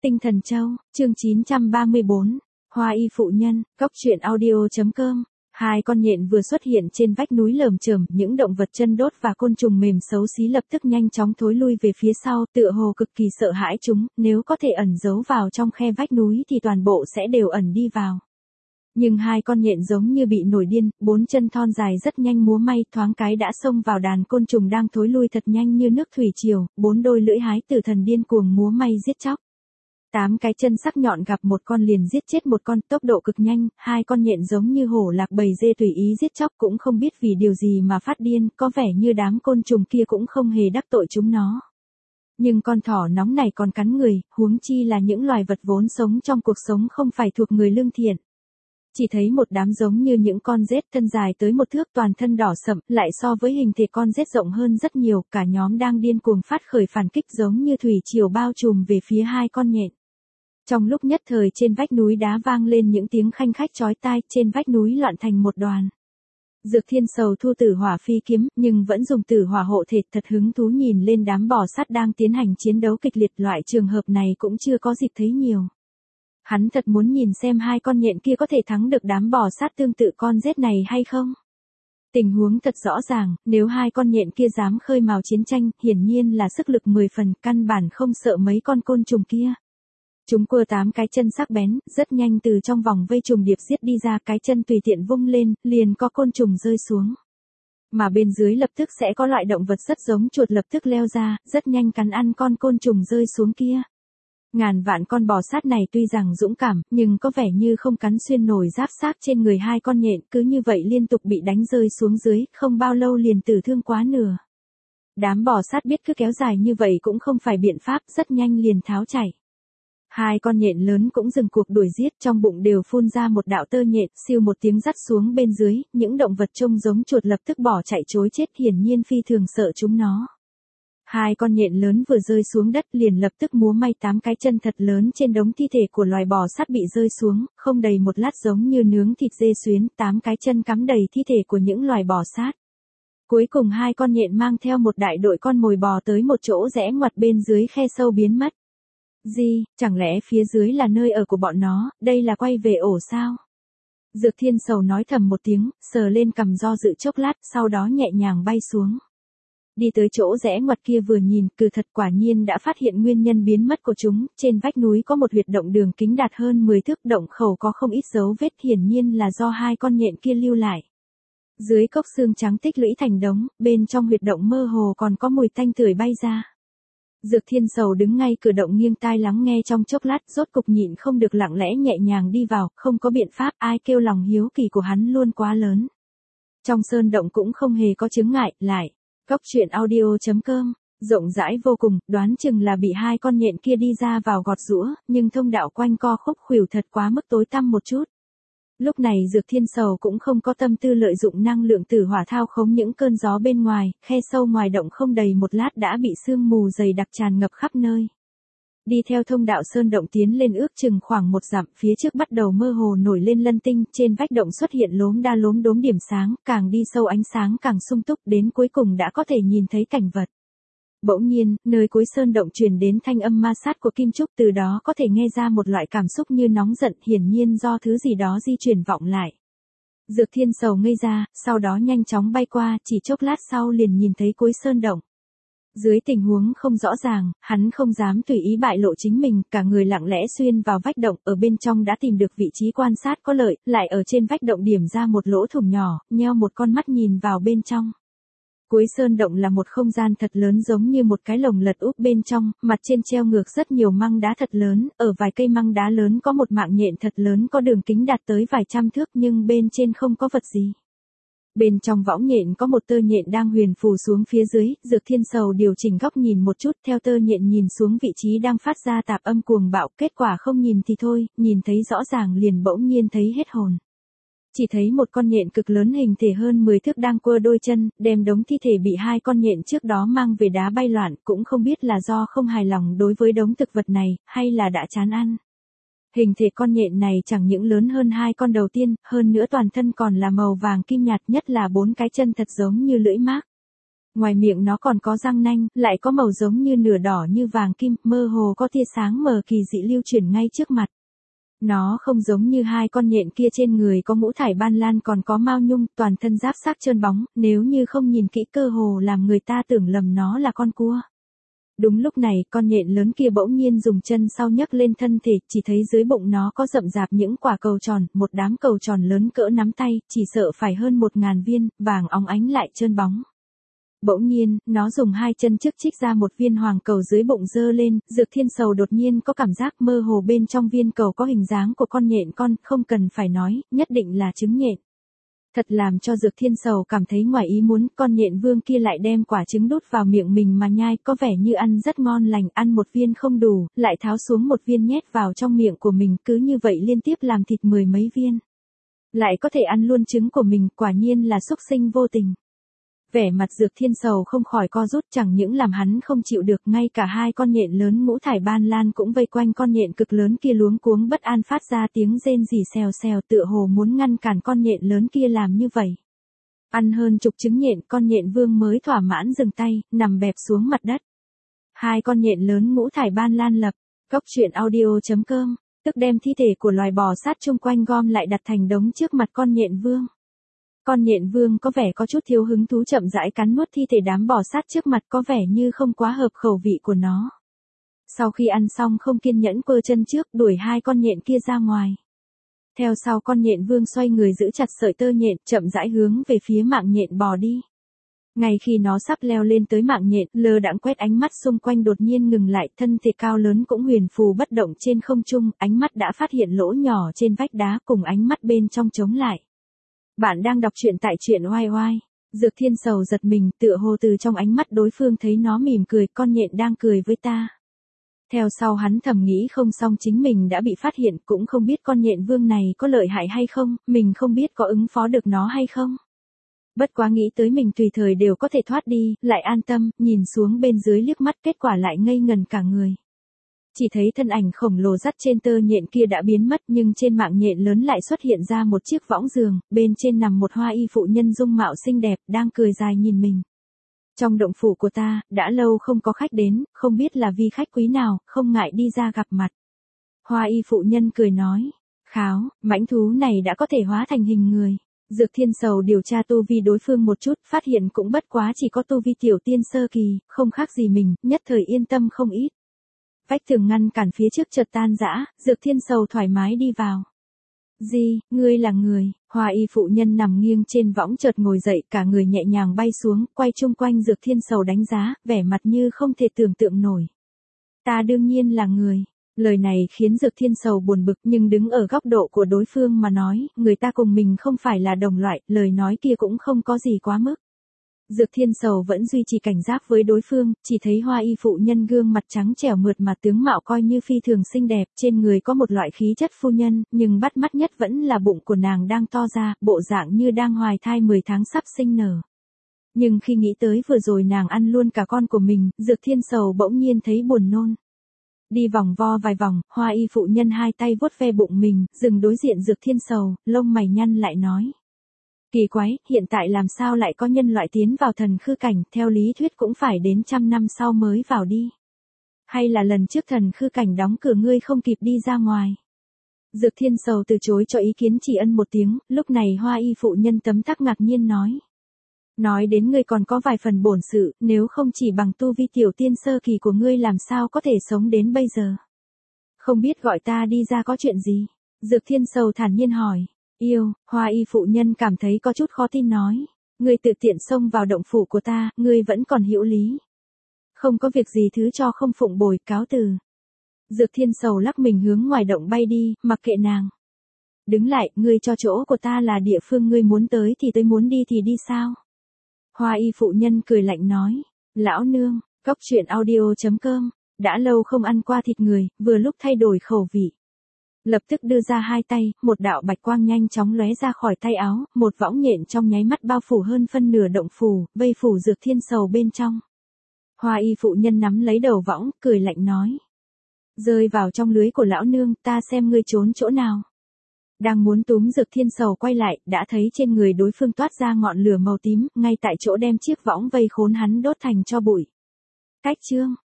Tinh Thần Châu, chương 934, Hoa y phụ nhân, Cóc truyện audio.com. Hai con nhện vừa xuất hiện trên vách núi lởm chởm, những động vật chân đốt và côn trùng mềm xấu xí lập tức nhanh chóng thối lui về phía sau, tựa hồ cực kỳ sợ hãi chúng, nếu có thể ẩn giấu vào trong khe vách núi thì toàn bộ sẽ đều ẩn đi vào. Nhưng hai con nhện giống như bị nổi điên, bốn chân thon dài rất nhanh múa may, thoáng cái đã xông vào đàn côn trùng đang thối lui thật nhanh như nước thủy triều, bốn đôi lưỡi hái tử thần điên cuồng múa may giết chóc. 8 cái chân sắc nhọn gặp một con liền giết chết một con, tốc độ cực nhanh, hai con nhện giống như hổ lạc bầy dê tùy ý giết chóc, cũng không biết vì điều gì mà phát điên, có vẻ như đám côn trùng kia cũng không hề đắc tội chúng nó. Nhưng con thỏ nóng này còn cắn người, huống chi là những loài vật vốn sống trong cuộc sống không phải thuộc người lương thiện. Chỉ thấy một đám giống như những con rết thân dài tới một thước, toàn thân đỏ sậm, lại so với hình thể con rết rộng hơn rất nhiều, cả nhóm đang điên cuồng phát khởi phản kích giống như thủy triều bao trùm về phía hai con nhện. Trong lúc nhất thời trên vách núi đá vang lên những tiếng khanh khách chói tai, trên vách núi loạn thành một đoàn. Dược Thiên Sầu thu tử hỏa phi kiếm, nhưng vẫn dùng tử hỏa hộ thể, thật hứng thú nhìn lên đám bò sát đang tiến hành chiến đấu kịch liệt, loại trường hợp này cũng chưa có dịp thấy nhiều. Hắn thật muốn nhìn xem hai con nhện kia có thể thắng được đám bò sát tương tự con rết này hay không. Tình huống thật rõ ràng, nếu hai con nhện kia dám khơi mào chiến tranh, hiển nhiên là sức lực 10 phần, căn bản không sợ mấy con côn trùng kia. Chúng quơ 8 cái chân sắc bén, rất nhanh từ trong vòng vây trùng điệp giết đi ra, cái chân tùy tiện vung lên, liền có côn trùng rơi xuống. Mà bên dưới lập tức sẽ có loại động vật rất giống chuột lập tức leo ra, rất nhanh cắn ăn con côn trùng rơi xuống kia. Ngàn vạn con bò sát này tuy rằng dũng cảm, nhưng có vẻ như không cắn xuyên nổi giáp xác trên người hai con nhện, cứ như vậy liên tục bị đánh rơi xuống dưới, không bao lâu liền tử thương quá nửa. Đám bò sát biết cứ kéo dài như vậy cũng không phải biện pháp, rất nhanh liền tháo chạy. Hai con nhện lớn cũng dừng cuộc đuổi giết, trong bụng đều phun ra một đạo tơ nhện, siêu một tiếng dắt xuống bên dưới, những động vật trông giống chuột lập tức bỏ chạy trối chết, hiển nhiên phi thường sợ chúng nó. Hai con nhện lớn vừa rơi xuống đất liền lập tức múa may 8 cái chân thật lớn trên đống thi thể của loài bò sát bị rơi xuống, không đầy một lát giống như nướng thịt dê xuyến, 8 cái chân cắm đầy thi thể của những loài bò sát. Cuối cùng hai con nhện mang theo một đại đội con mồi bò tới một chỗ rẽ ngoặt bên dưới khe sâu biến mất. Gì, chẳng lẽ phía dưới là nơi ở của bọn nó, đây là quay về ổ sao? Dược Thiên Sầu nói thầm một tiếng, sờ lên cằm do dự chốc lát, sau đó nhẹ nhàng bay xuống. Đi tới chỗ rẽ ngoặt kia vừa nhìn, cừ thật quả nhiên đã phát hiện nguyên nhân biến mất của chúng, trên vách núi có một huyệt động đường kính đạt hơn 10 thước, động khẩu có không ít dấu vết, hiển nhiên là do hai con nhện kia lưu lại. Dưới cốc xương trắng tích lũy thành đống, bên trong huyệt động mơ hồ còn có mùi tanh tưởi bay ra. Dược Thiên Sầu đứng ngay cửa động nghiêng tai lắng nghe trong chốc lát, rốt cục nhịn không được lặng lẽ nhẹ nhàng đi vào, không có biện pháp, ai kêu lòng hiếu kỳ của hắn luôn quá lớn. Trong sơn động cũng không hề có chướng ngại, lại. Cóc truyện audio.com, rộng rãi vô cùng, đoán chừng là bị hai con nhện kia đi ra vào gọt giũa, nhưng thông đạo quanh co khúc khuỷu thật quá mức tối tăm một chút. Lúc này Dược Thiên Sầu cũng không có tâm tư lợi dụng năng lượng tử hỏa thao khống những cơn gió bên ngoài, khe sâu ngoài động không đầy một lát đã bị sương mù dày đặc tràn ngập khắp nơi. Đi theo thông đạo sơn động tiến lên ước chừng khoảng 1 dặm, phía trước bắt đầu mơ hồ nổi lên lân tinh, trên vách động xuất hiện lốm đa lốm đốm điểm sáng, càng đi sâu ánh sáng càng sung túc, đến cuối cùng đã có thể nhìn thấy cảnh vật. Bỗng nhiên, nơi cuối sơn động truyền đến thanh âm ma sát của kim trúc, từ đó có thể nghe ra một loại cảm xúc như nóng giận, hiển nhiên do thứ gì đó di chuyển vọng lại. Dược Thiên Sầu ngây ra, sau đó nhanh chóng bay qua, chỉ chốc lát sau liền nhìn thấy cuối sơn động. Dưới tình huống không rõ ràng, hắn không dám tùy ý bại lộ chính mình, cả người lặng lẽ xuyên vào vách động, ở bên trong đã tìm được vị trí quan sát có lợi, lại ở trên vách động điểm ra một lỗ thủng nhỏ, nheo một con mắt nhìn vào bên trong. Cuối sơn động là một không gian thật lớn giống như một cái lồng lật úp bên trong, mặt trên treo ngược rất nhiều măng đá thật lớn, ở vài cây măng đá lớn có một mạng nhện thật lớn có đường kính đạt tới vài trăm thước nhưng bên trên không có vật gì. Bên trong võng nhện có một tơ nhện đang huyền phù xuống phía dưới, Dược Thiên Sầu điều chỉnh góc nhìn một chút, theo tơ nhện nhìn xuống vị trí đang phát ra tạp âm cuồng bạo, kết quả không nhìn thì thôi, nhìn thấy rõ ràng liền bỗng nhiên thấy hết hồn. Chỉ thấy một con nhện cực lớn hình thể hơn 10 thước đang quơ đôi chân, đem đống thi thể bị hai con nhện trước đó mang về đá bay loạn, cũng không biết là do không hài lòng đối với đống thực vật này, hay là đã chán ăn. Hình thể con nhện này chẳng những lớn hơn hai con đầu tiên, hơn nữa toàn thân còn là màu vàng kim nhạt, nhất là 4 cái chân thật giống như lưỡi mác. Ngoài miệng nó còn có răng nanh, lại có màu giống như nửa đỏ như vàng kim, mơ hồ có tia sáng mờ kỳ dị lưu chuyển ngay trước mặt. Nó không giống như hai con nhện kia trên người có mũ thải ban lan còn có mao nhung, toàn thân giáp xác trơn bóng, nếu như không nhìn kỹ cơ hồ làm người ta tưởng lầm nó là con cua. Đúng lúc này, con nhện lớn kia bỗng nhiên dùng chân sau nhấc lên thân thể, chỉ thấy dưới bụng nó có rậm rạp những quả cầu tròn, một đám cầu tròn lớn cỡ nắm tay, chỉ sợ phải hơn 1000 viên, vàng óng ánh lại trơn bóng. Bỗng nhiên, nó dùng hai chân trước trích ra một viên hoàng cầu dưới bụng giơ lên, Dược Thiên Sầu đột nhiên có cảm giác mơ hồ bên trong viên cầu có hình dáng của con nhện con, không cần phải nói, nhất định là trứng nhện. Thật làm cho Dược Thiên Sầu cảm thấy ngoài ý muốn, con nhện vương kia lại đem quả trứng đút vào miệng mình mà nhai, có vẻ như ăn rất ngon lành, ăn một viên không đủ, lại tháo xuống một viên nhét vào trong miệng của mình, cứ như vậy liên tiếp làm thịt 10 mấy viên. Lại có thể ăn luôn trứng của mình, quả nhiên là súc sinh vô tình. Vẻ mặt Dược Thiên Sầu không khỏi co rút, chẳng những làm hắn không chịu được, ngay cả hai con nhện lớn ngũ thải ban lan cũng vây quanh con nhện cực lớn kia luống cuống bất an phát ra tiếng rên rỉ xèo xèo, tựa hồ muốn ngăn cản con nhện lớn kia làm như vậy. Ăn hơn chục trứng nhện, con nhện vương mới thỏa mãn dừng tay, nằm bẹp xuống mặt đất. Hai con nhện lớn ngũ thải ban lan lập, coctruyện.audio.com, tức đem thi thể của loài bò sát chung quanh gom lại đặt thành đống trước mặt con nhện vương. Con nhện vương có vẻ có chút thiếu hứng thú chậm rãi cắn nuốt thi thể đám bò sát trước mặt, có vẻ như không quá hợp khẩu vị của nó. Sau khi ăn xong không kiên nhẫn quơ chân trước, đuổi hai con nhện kia ra ngoài. Theo sau con nhện vương xoay người giữ chặt sợi tơ nhện, chậm rãi hướng về phía mạng nhện bò đi. Ngay khi nó sắp leo lên tới mạng nhện, lơ đãng quét ánh mắt xung quanh đột nhiên ngừng lại, thân thể cao lớn cũng huyền phù bất động trên không trung, ánh mắt đã phát hiện lỗ nhỏ trên vách đá cùng ánh mắt bên trong chống lại. Bạn đang đọc truyện tại truyện oai oai. Dược Thiên Sầu giật mình, tựa hồ từ trong ánh mắt đối phương thấy nó mỉm cười, con nhện đang cười với ta. Theo sau hắn thầm nghĩ không xong chính mình đã bị phát hiện, cũng không biết con nhện vương này có lợi hại hay không, mình không biết có ứng phó được nó hay không. Bất quá nghĩ tới mình tùy thời đều có thể thoát đi, lại an tâm, nhìn xuống bên dưới liếc mắt, kết quả lại ngây ngần cả người. Chỉ thấy thân ảnh khổng lồ dắt trên tơ nhện kia đã biến mất, nhưng trên mạng nhện lớn lại xuất hiện ra một chiếc võng giường, bên trên nằm một hoa y phụ nhân dung mạo xinh đẹp, đang cười dài nhìn mình. Trong động phủ của ta, đã lâu không có khách đến, không biết là vì khách quý nào, không ngại đi ra gặp mặt. Hoa y phụ nhân cười nói, kháo, mãnh thú này đã có thể hóa thành hình người. Dược Thiên Sầu điều tra tu vi đối phương một chút, phát hiện cũng bất quá chỉ có tu vi tiểu tiên sơ kỳ, không khác gì mình, nhất thời yên tâm không ít. Vách tường ngăn cản phía trước chợt tan rã, Dược Thiên Sầu thoải mái đi vào. Gì, ngươi là người? Hoa y phụ nhân nằm nghiêng trên võng chợt ngồi dậy, cả người nhẹ nhàng bay xuống, quay chung quanh Dược Thiên Sầu đánh giá, vẻ mặt như không thể tưởng tượng nổi. Ta đương nhiên là người. Lời này khiến Dược Thiên Sầu buồn bực, nhưng đứng ở góc độ của đối phương mà nói, người ta cùng mình không phải là đồng loại, lời nói kia cũng không có gì quá mức. Dược Thiên Sầu vẫn duy trì cảnh giác với đối phương, chỉ thấy hoa y phụ nhân gương mặt trắng trẻo mượt mà tướng mạo coi như phi thường xinh đẹp, trên người có một loại khí chất phu nhân, nhưng bắt mắt nhất vẫn là bụng của nàng đang to ra, bộ dạng như đang hoài thai 10 tháng sắp sinh nở. Nhưng khi nghĩ tới vừa rồi nàng ăn luôn cả con của mình, Dược Thiên Sầu bỗng nhiên thấy buồn nôn. Đi vòng vo vài vòng, hoa y phụ nhân hai tay vuốt ve bụng mình, dừng đối diện Dược Thiên Sầu, lông mày nhăn lại nói. Kỳ quái, hiện tại làm sao lại có nhân loại tiến vào thần khư cảnh, theo lý thuyết cũng phải đến 100 năm sau mới vào đi. Hay là lần trước thần khư cảnh đóng cửa ngươi không kịp đi ra ngoài. Dược Thiên Sầu từ chối cho ý kiến chỉ ân một tiếng, lúc này hoa y phụ nhân tấm tắc ngạc nhiên nói. Nói đến ngươi còn có vài phần bổn sự, nếu không chỉ bằng tu vi tiểu tiên sơ kỳ của ngươi làm sao có thể sống đến bây giờ. Không biết gọi ta đi ra có chuyện gì? Dược Thiên Sầu thản nhiên hỏi. Yêu, hoa y phụ nhân cảm thấy có chút khó tin nói. Ngươi tự tiện xông vào động phủ của ta, ngươi vẫn còn hữu lý. Không có việc gì thứ cho không phụng bồi, cáo từ. Dược Thiên Sầu lắc mình hướng ngoài động bay đi, mặc kệ nàng. Đứng lại, ngươi cho chỗ của ta là địa phương ngươi muốn tới thì tôi muốn đi thì đi sao? Hoa y phụ nhân cười lạnh nói. Lão nương, coctruyện.audio.com, đã lâu không ăn qua thịt người, vừa lúc thay đổi khẩu vị. Lập tức đưa ra hai tay, một đạo bạch quang nhanh chóng lóe ra khỏi tay áo, một võng nhện trong nháy mắt bao phủ hơn phân nửa động phủ, vây phủ Dược Thiên Sầu bên trong. Hoa y phụ nhân nắm lấy đầu võng, cười lạnh nói. Rơi vào trong lưới của lão nương, ta xem ngươi trốn chỗ nào. Đang muốn túm Dược Thiên Sầu quay lại, đã thấy trên người đối phương toát ra ngọn lửa màu tím, ngay tại chỗ đem chiếc võng vây khốn hắn đốt thành tro bụi. Cách chương